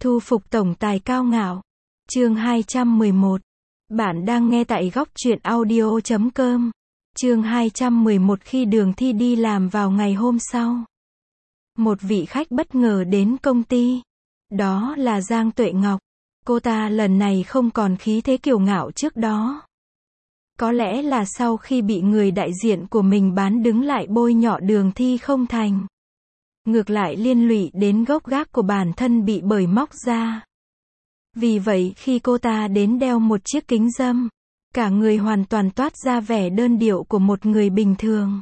Thu phục tổng tài cao ngạo. Chương 211. Bạn đang nghe tại góc truyện audio.com. Chương 211. Khi Đường Thi đi làm vào ngày hôm sau, một vị khách bất ngờ đến công ty. Đó là Giang Tuệ Ngọc. Cô ta lần này không còn khí thế kiêu ngạo trước đó. Có lẽ là sau khi bị người đại diện của mình bán đứng lại bôi nhọ Đường Thi không thành. Ngược lại liên lụy đến gốc gác của bản thân bị bới móc ra. Vì vậy khi cô ta đến đeo một chiếc kính râm, cả người hoàn toàn toát ra vẻ đơn điệu của một người bình thường.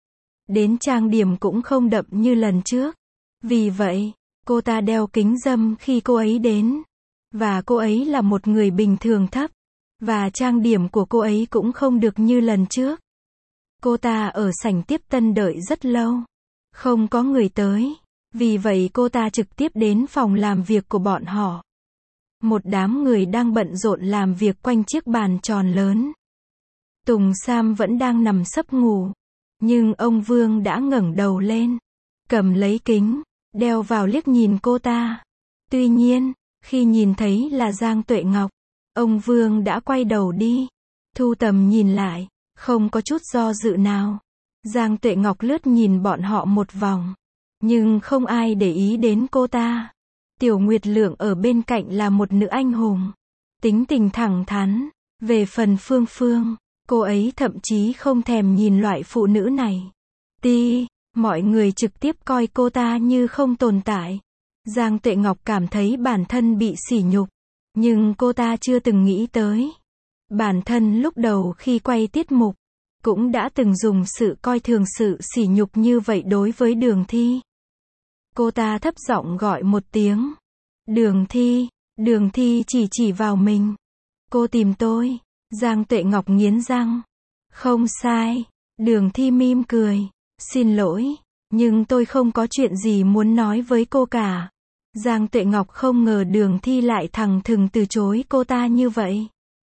Đến trang điểm cũng không đậm như lần trước. Vì vậy, cô ta đeo kính râm khi cô ấy đến. Và cô ấy là một người bình thường thấp. Và trang điểm của cô ấy cũng không được như lần trước. Cô ta ở sảnh tiếp tân đợi rất lâu. Không có người tới. Vì vậy cô ta trực tiếp đến phòng làm việc của bọn họ. Một đám người đang bận rộn làm việc quanh chiếc bàn tròn lớn. Tùng Sam vẫn đang nằm sấp ngủ. Nhưng ông Vương đã ngẩng đầu lên. Cầm lấy kính, đeo vào liếc nhìn cô ta. Tuy nhiên, khi nhìn thấy là Giang Tuệ Ngọc, ông Vương đã quay đầu đi. Thu tầm nhìn lại, không có chút do dự nào. Giang Tuệ Ngọc lướt nhìn bọn họ một vòng. Nhưng không ai để ý đến cô ta. Tiểu Nguyệt Lượng ở bên cạnh là một nữ anh hùng. Tính tình thẳng thắn. Về phần Phương Phương, cô ấy thậm chí không thèm nhìn loại phụ nữ này. Mọi người trực tiếp coi cô ta như không tồn tại. Giang Tuệ Ngọc cảm thấy bản thân bị sỉ nhục. Nhưng cô ta chưa từng nghĩ tới. Bản thân lúc đầu khi quay tiết mục, cũng đã từng dùng sự coi thường sự sỉ nhục như vậy đối với Đường Thi. Cô ta thấp giọng gọi một tiếng. Đường Thi chỉ vào mình. Cô tìm tôi. Giang Tuệ Ngọc nghiến răng. Không sai. Đường Thi mỉm cười. Xin lỗi, nhưng tôi không có chuyện gì muốn nói với cô cả. Giang Tuệ Ngọc không ngờ Đường Thi lại thẳng thừng từ chối cô ta như vậy.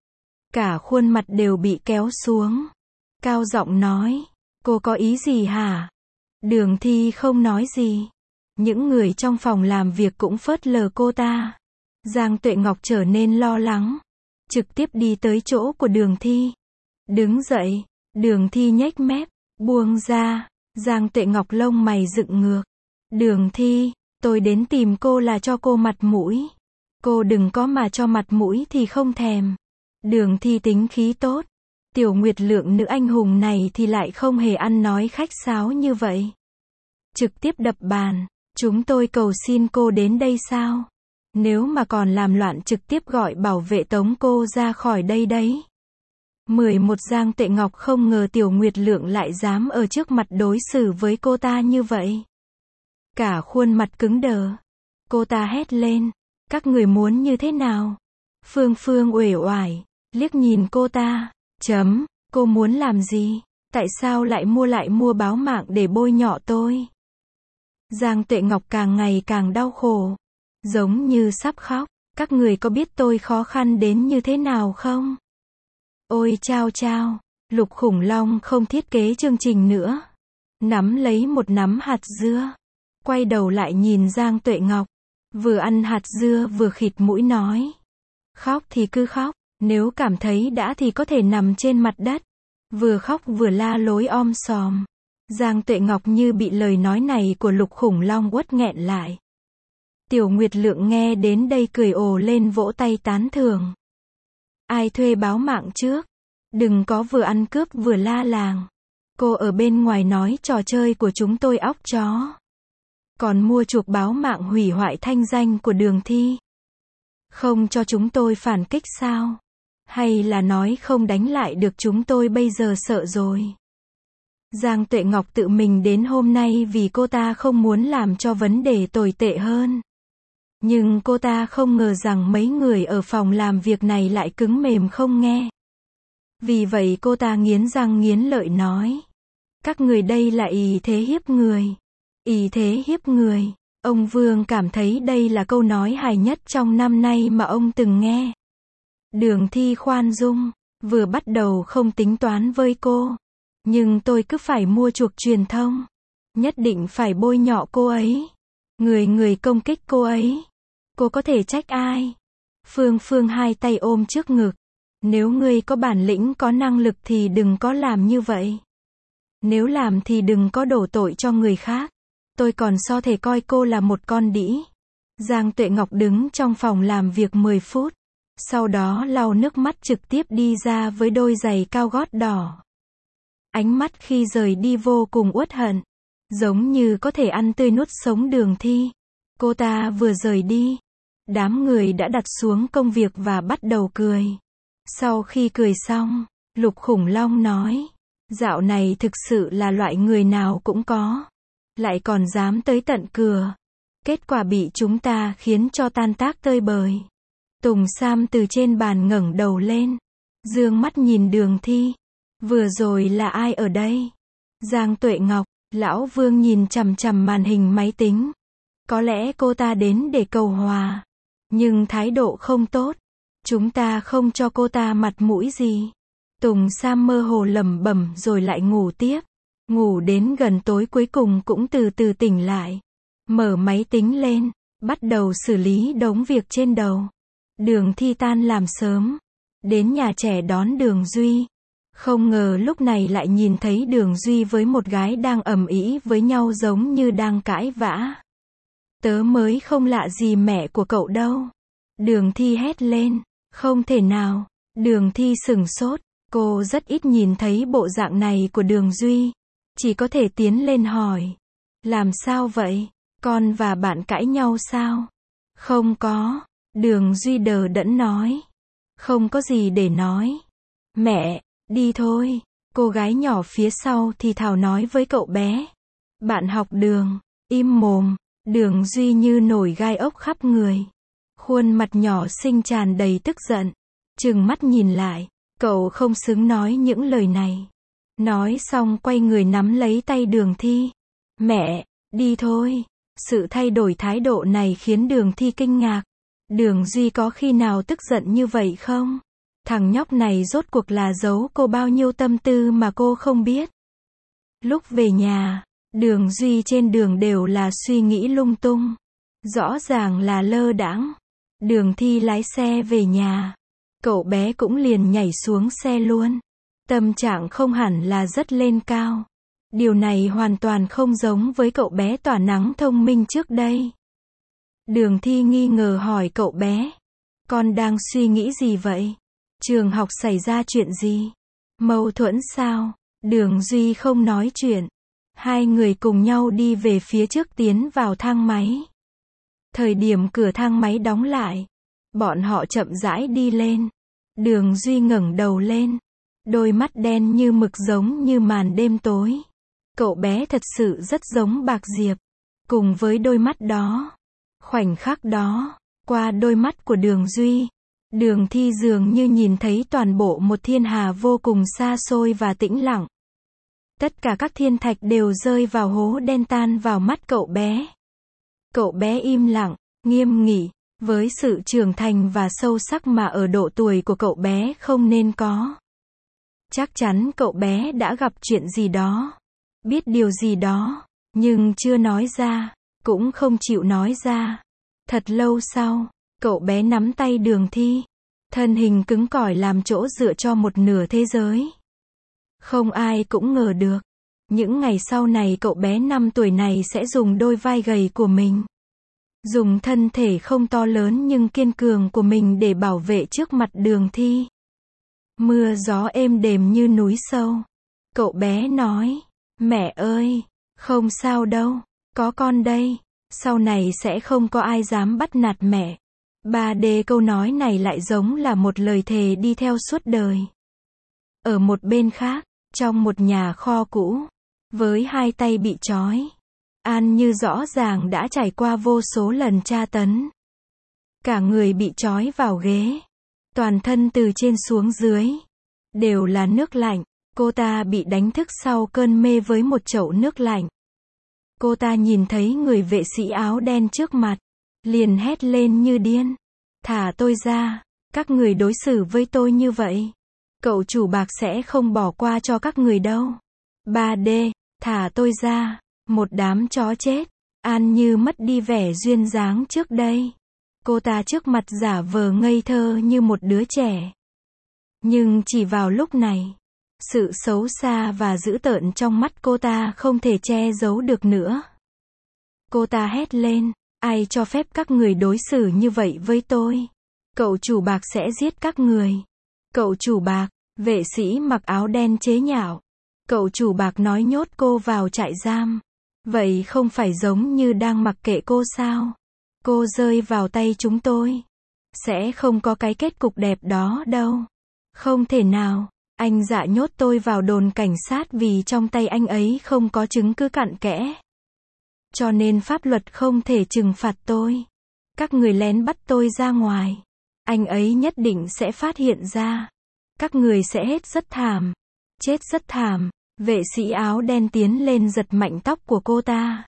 Cả khuôn mặt đều bị kéo xuống. Cao giọng nói, cô có ý gì hả? Đường Thi không nói gì. Những người trong phòng làm việc cũng phớt lờ cô ta. Giang Tuệ Ngọc trở nên lo lắng. Trực tiếp đi tới chỗ của Đường Thi. Đứng dậy, Đường Thi nhếch mép, buông ra. Giang Tuệ Ngọc lông mày dựng ngược. Đường Thi, tôi đến tìm cô là cho cô mặt mũi. Cô đừng có mà cho mặt mũi thì không thèm. Đường Thi tính khí tốt. Tiểu Nguyệt Lượng nữ anh hùng này thì lại không hề ăn nói khách sáo như vậy. Trực tiếp đập bàn. Chúng tôi cầu xin cô đến đây sao? Nếu mà còn làm loạn trực tiếp gọi bảo vệ tống cô ra khỏi đây đấy. 11 Giang Tuệ Ngọc không ngờ Tiểu Nguyệt Lượng lại dám ở trước mặt đối xử với cô ta như vậy. Cả khuôn mặt cứng đờ. Cô ta hét lên. Các người muốn như thế nào? Phương Phương uể oải, liếc nhìn cô ta. Cô muốn làm gì? Tại sao lại mua báo mạng để bôi nhọ tôi? Giang Tuệ Ngọc càng ngày càng đau khổ. Giống như sắp khóc. Các người có biết tôi khó khăn đến như thế nào không? Ôi chao, Lục Khủng Long không thiết kế chương trình nữa. Nắm lấy một nắm hạt dưa. Quay đầu lại nhìn Giang Tuệ Ngọc. Vừa ăn hạt dưa vừa khịt mũi nói. Khóc thì cứ khóc. Nếu cảm thấy đã thì có thể nằm trên mặt đất. Vừa khóc vừa la lối om sòm. Giang Tuệ Ngọc như bị lời nói này của Lục Khủng Long uất nghẹn lại. Tiểu Nguyệt Lượng nghe đến đây cười ồ lên vỗ tay tán thưởng. Ai thuê báo mạng trước? Đừng có vừa ăn cướp vừa la làng. Cô ở bên ngoài nói trò chơi của chúng tôi óc chó. Còn mua chuộc báo mạng hủy hoại thanh danh của Đường Thi. Không cho chúng tôi phản kích sao? Hay là nói không đánh lại được chúng tôi bây giờ sợ rồi? Giang Tuệ Ngọc tự mình đến hôm nay vì cô ta không muốn làm cho vấn đề tồi tệ hơn. Nhưng cô ta không ngờ rằng mấy người ở phòng làm việc này lại cứng mềm không nghe. Vì vậy cô ta nghiến răng nghiến lợi nói. Các người đây là ỷ thế hiếp người. Ỷ thế hiếp người. Ông Vương cảm thấy đây là câu nói hài nhất trong năm nay mà ông từng nghe. Đường Thi khoan dung. Vừa bắt đầu không tính toán với cô. Nhưng tôi cứ phải mua chuộc truyền thông. Nhất định phải bôi nhọ cô ấy. Người công kích cô ấy. Cô có thể trách ai? Phương Phương hai tay ôm trước ngực. Nếu ngươi có bản lĩnh có năng lực thì đừng có làm như vậy. Nếu làm thì đừng có đổ tội cho người khác. Tôi còn so thể coi cô là một con đĩ. Giang Tuệ Ngọc đứng trong phòng làm việc 10 phút. Sau đó lau nước mắt trực tiếp đi ra với đôi giày cao gót đỏ. Ánh mắt khi rời đi vô cùng uất hận. Giống như có thể ăn tươi nuốt sống Đường Thi. Cô ta vừa rời đi. Đám người đã đặt xuống công việc và bắt đầu cười. Sau khi cười xong, Lục Khủng Long nói. Dạo này thực sự là loại người nào cũng có. Lại còn dám tới tận cửa. Kết quả bị chúng ta khiến cho tan tác tơi bời. Tùng Sam từ trên bàn ngẩng đầu lên. Dương mắt nhìn Đường Thi. Vừa rồi là ai ở đây? Giang Tuệ Ngọc. Lão Vương nhìn chằm chằm màn hình máy tính. Có lẽ cô ta đến để cầu hòa. Nhưng thái độ không tốt. Chúng ta không cho cô ta mặt mũi gì. Tùng Sam mơ hồ lẩm bẩm rồi lại ngủ tiếp. Ngủ đến gần tối cuối cùng cũng từ từ tỉnh lại. Mở máy tính lên. Bắt đầu xử lý đống việc trên đầu. Đường Thi tan làm sớm. Đến nhà trẻ đón Đường Duy. Không ngờ lúc này lại nhìn thấy Đường Duy với một gái đang ầm ĩ với nhau giống như đang cãi vã. Tớ mới không lạ gì mẹ của cậu đâu. Đường Thi hét lên. Không thể nào. Đường Thi sửng sốt. Cô rất ít nhìn thấy bộ dạng này của Đường Duy. Chỉ có thể tiến lên hỏi. Làm sao vậy? Con và bạn cãi nhau sao? Không có. Đường Duy đờ đẫn nói. Không có gì để nói. Mẹ, đi thôi. Cô gái nhỏ phía sau thì thào nói với cậu bé. Bạn học Đường, im mồm. Đường Duy như nổi gai ốc khắp người. Khuôn mặt nhỏ xinh tràn đầy tức giận. Trừng mắt nhìn lại. Cậu không xứng nói những lời này. Nói xong quay người nắm lấy tay Đường Thi. Mẹ, đi thôi. Sự thay đổi thái độ này khiến Đường Thi kinh ngạc. Đường Duy có khi nào tức giận như vậy không? Thằng nhóc này rốt cuộc là giấu cô bao nhiêu tâm tư mà cô không biết. Lúc về nhà, Đường Duy trên đường đều là suy nghĩ lung tung. Rõ ràng là lơ đãng. Đường Thi lái xe về nhà. Cậu bé cũng liền nhảy xuống xe luôn. Tâm trạng không hẳn là rất lên cao. Điều này hoàn toàn không giống với cậu bé tỏa nắng thông minh trước đây. Đường Thi nghi ngờ hỏi cậu bé. Con đang suy nghĩ gì vậy? Trường học xảy ra chuyện gì? Mâu thuẫn sao? Đường Duy không nói chuyện. Hai người cùng nhau đi về phía trước tiến vào thang máy. Thời điểm cửa thang máy đóng lại, bọn họ chậm rãi đi lên. Đường Duy ngẩng đầu lên. Đôi mắt đen như mực giống như màn đêm tối. Cậu bé thật sự rất giống Bạc Diệp. Cùng với đôi mắt đó, khoảnh khắc đó, qua đôi mắt của Đường Duy, Đường Thi dường như nhìn thấy toàn bộ một thiên hà vô cùng xa xôi và tĩnh lặng. Tất cả các thiên thạch đều rơi vào hố đen tan vào mắt cậu bé. Cậu bé im lặng, nghiêm nghị, với sự trưởng thành và sâu sắc mà ở độ tuổi của cậu bé không nên có. Chắc chắn cậu bé đã gặp chuyện gì đó, biết điều gì đó, nhưng chưa nói ra, cũng không chịu nói ra. Thật lâu sau, cậu bé nắm tay Đường Thi, thân hình cứng cỏi làm chỗ dựa cho một nửa thế giới. Không ai cũng ngờ được, những ngày sau này cậu bé 5 tuổi này sẽ dùng đôi vai gầy của mình, dùng thân thể không to lớn nhưng kiên cường của mình để bảo vệ trước mặt Đường Thi. Mưa gió êm đềm như núi sâu. Cậu bé nói, mẹ ơi, không sao đâu, có con đây, sau này sẽ không có ai dám bắt nạt mẹ. 3D câu nói này lại giống là một lời thề đi theo suốt đời. Ở một bên khác, trong một nhà kho cũ, với hai tay bị trói, An Như rõ ràng đã trải qua vô số lần tra tấn. Cả người bị trói vào ghế, toàn thân từ trên xuống dưới đều là nước lạnh. Cô ta bị đánh thức sau cơn mê với một chậu nước lạnh. Cô ta nhìn thấy người vệ sĩ áo đen trước mặt, liền hét lên như điên. Thả tôi ra, các người đối xử với tôi như vậy, cậu chủ Bạc sẽ không bỏ qua cho các người đâu. 3D, thả tôi ra, một đám chó chết. An Như mất đi vẻ duyên dáng trước đây. Cô ta trước mặt giả vờ ngây thơ như một đứa trẻ. Nhưng chỉ vào lúc này, sự xấu xa và dữ tợn trong mắt cô ta không thể che giấu được nữa. Cô ta hét lên, ai cho phép các người đối xử như vậy với tôi? Cậu chủ bạc sẽ giết các người. Cậu chủ bạc, vệ sĩ mặc áo đen chế nhạo. Cậu chủ bạc nói nhốt cô vào trại giam. Vậy không phải giống như đang mặc kệ cô sao? Cô rơi vào tay chúng tôi. Sẽ không có cái kết cục đẹp đó đâu. Không thể nào. Anh Dạ nhốt tôi vào đồn cảnh sát vì trong tay anh ấy không có chứng cứ cặn kẽ. Cho nên pháp luật không thể trừng phạt tôi. Các người lén bắt tôi ra ngoài. Anh ấy nhất định sẽ phát hiện ra. Các người sẽ hết rất thảm. Chết rất thảm. Vệ sĩ áo đen tiến lên giật mạnh tóc của cô ta.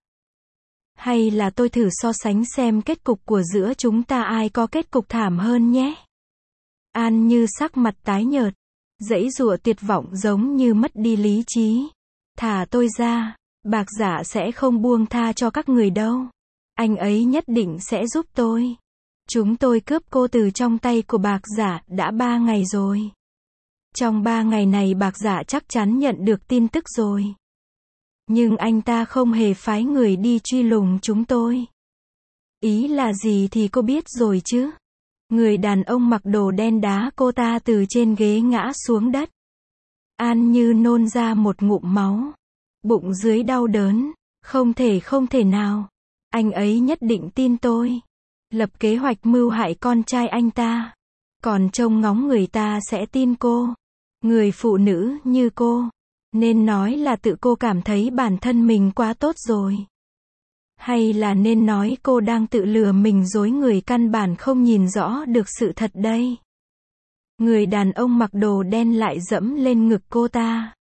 Hay là tôi thử so sánh xem kết cục của giữa chúng ta ai có kết cục thảm hơn nhé. An Như sắc mặt tái nhợt. Giãy giụa tuyệt vọng giống như mất đi lý trí. Thả tôi ra. Bạc Dạ sẽ không buông tha cho các người đâu. Anh ấy nhất định sẽ giúp tôi. Chúng tôi cướp cô từ trong tay của Bạc Dạ đã 3 ngày rồi. Trong 3 ngày này Bạc Dạ chắc chắn nhận được tin tức rồi. Nhưng anh ta không hề phái người đi truy lùng chúng tôi. Ý là gì thì cô biết rồi chứ. Người đàn ông mặc đồ đen đá cô ta từ trên ghế ngã xuống đất. An Như nôn ra một ngụm máu. Bụng dưới đau đớn. Không thể nào. Anh ấy nhất định tin tôi. Lập kế hoạch mưu hại con trai anh ta. Còn trông ngóng người ta sẽ tin cô. Người phụ nữ như cô. Nên nói là tự cô cảm thấy bản thân mình quá tốt rồi. Hay là nên nói cô đang tự lừa mình dối người căn bản không nhìn rõ được sự thật đây. Người đàn ông mặc đồ đen lại dẫm lên ngực cô ta.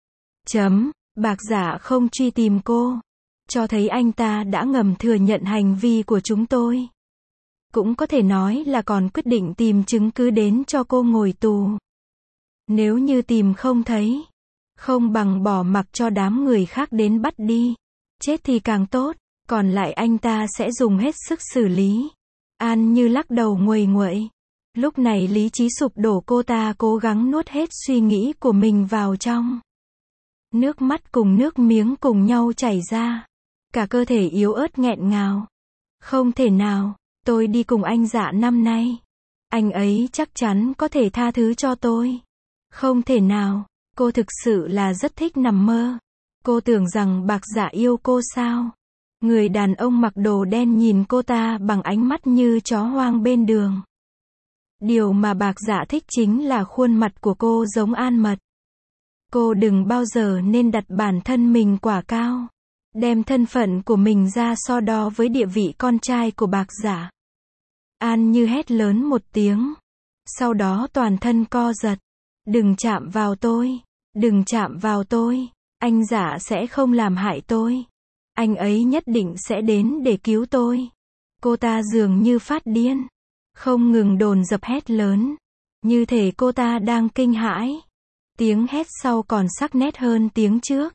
Bạc Dạ không truy tìm cô. Cho thấy anh ta đã ngầm thừa nhận hành vi của chúng tôi. Cũng có thể nói là còn quyết định tìm chứng cứ đến cho cô ngồi tù. Nếu như tìm không thấy, không bằng bỏ mặc cho đám người khác đến bắt đi. Chết thì càng tốt, còn lại anh ta sẽ dùng hết sức xử lý. An Như lắc đầu nguầy nguậy. Lúc này lý trí sụp đổ, cô ta cố gắng nuốt hết suy nghĩ của mình vào trong. Nước mắt cùng nước miếng cùng nhau chảy ra. Cả cơ thể yếu ớt nghẹn ngào. Không thể nào, tôi đi cùng anh Dạ năm nay. Anh ấy chắc chắn có thể tha thứ cho tôi. Không thể nào, cô thực sự là rất thích nằm mơ. Cô tưởng rằng Bạc Dạ yêu cô sao? Người đàn ông mặc đồ đen nhìn cô ta bằng ánh mắt như chó hoang bên đường. Điều mà Bạc Dạ thích chính là khuôn mặt của cô giống An Mật. Cô đừng bao giờ nên đặt bản thân mình quá cao. Đem thân phận của mình ra so đo với địa vị con trai của Bạc Dạ. An Như hét lớn một tiếng. Sau đó toàn thân co giật. Đừng chạm vào tôi. Đừng chạm vào tôi. Anh Dạ sẽ không làm hại tôi. Anh ấy nhất định sẽ đến để cứu tôi. Cô ta dường như phát điên. Không ngừng dồn dập hét lớn. Như thể cô ta đang kinh hãi. Tiếng hét sau còn sắc nét hơn tiếng trước.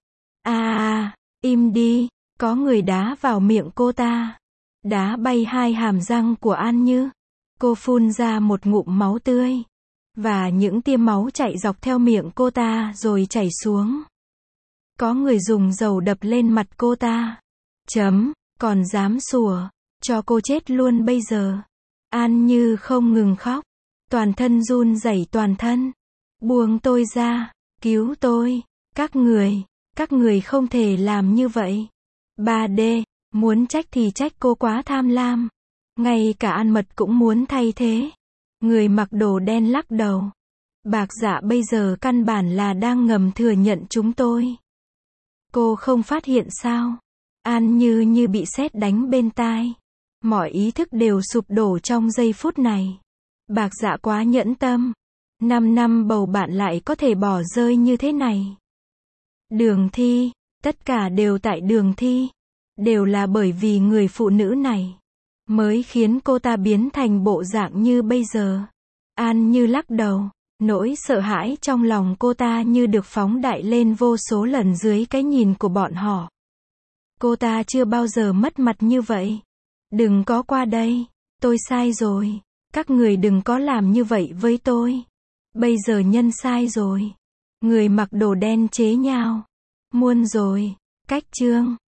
Im đi. Có người đá vào miệng cô ta. Đá bay 2 hàm răng của An Như. Cô phun ra một ngụm máu tươi. Và những tia máu chạy dọc theo miệng cô ta rồi chảy xuống. Có người dùng dầu đập lên mặt cô ta. Còn dám sủa. Cho cô chết luôn bây giờ. An Như không ngừng khóc. Toàn thân run rẩy toàn thân. Buông tôi ra. Cứu tôi. Các người không thể làm như vậy. 3D, muốn trách thì trách cô quá tham lam. Ngay cả An Mật cũng muốn thay thế. Người mặc đồ đen lắc đầu. Bạc Dạ bây giờ căn bản là đang ngầm thừa nhận chúng tôi. Cô không phát hiện sao? An Như bị sét đánh bên tai. Mọi ý thức đều sụp đổ trong giây phút này. Bạc Dạ quá nhẫn tâm. 5 năm bầu bạn lại có thể bỏ rơi như thế này. Đường Thi, tất cả đều tại Đường Thi. Đều là bởi vì người phụ nữ này. Mới khiến cô ta biến thành bộ dạng như bây giờ. An Như lắc đầu. Nỗi sợ hãi trong lòng cô ta như được phóng đại lên vô số lần dưới cái nhìn của bọn họ. Cô ta chưa bao giờ mất mặt như vậy. Đừng có qua đây. tôi sai rồi. Các người đừng có làm như vậy với tôi. Bây giờ Nhân sai rồi. Người mặc đồ đen chế nhạo. Muôn rồi. Cách chương.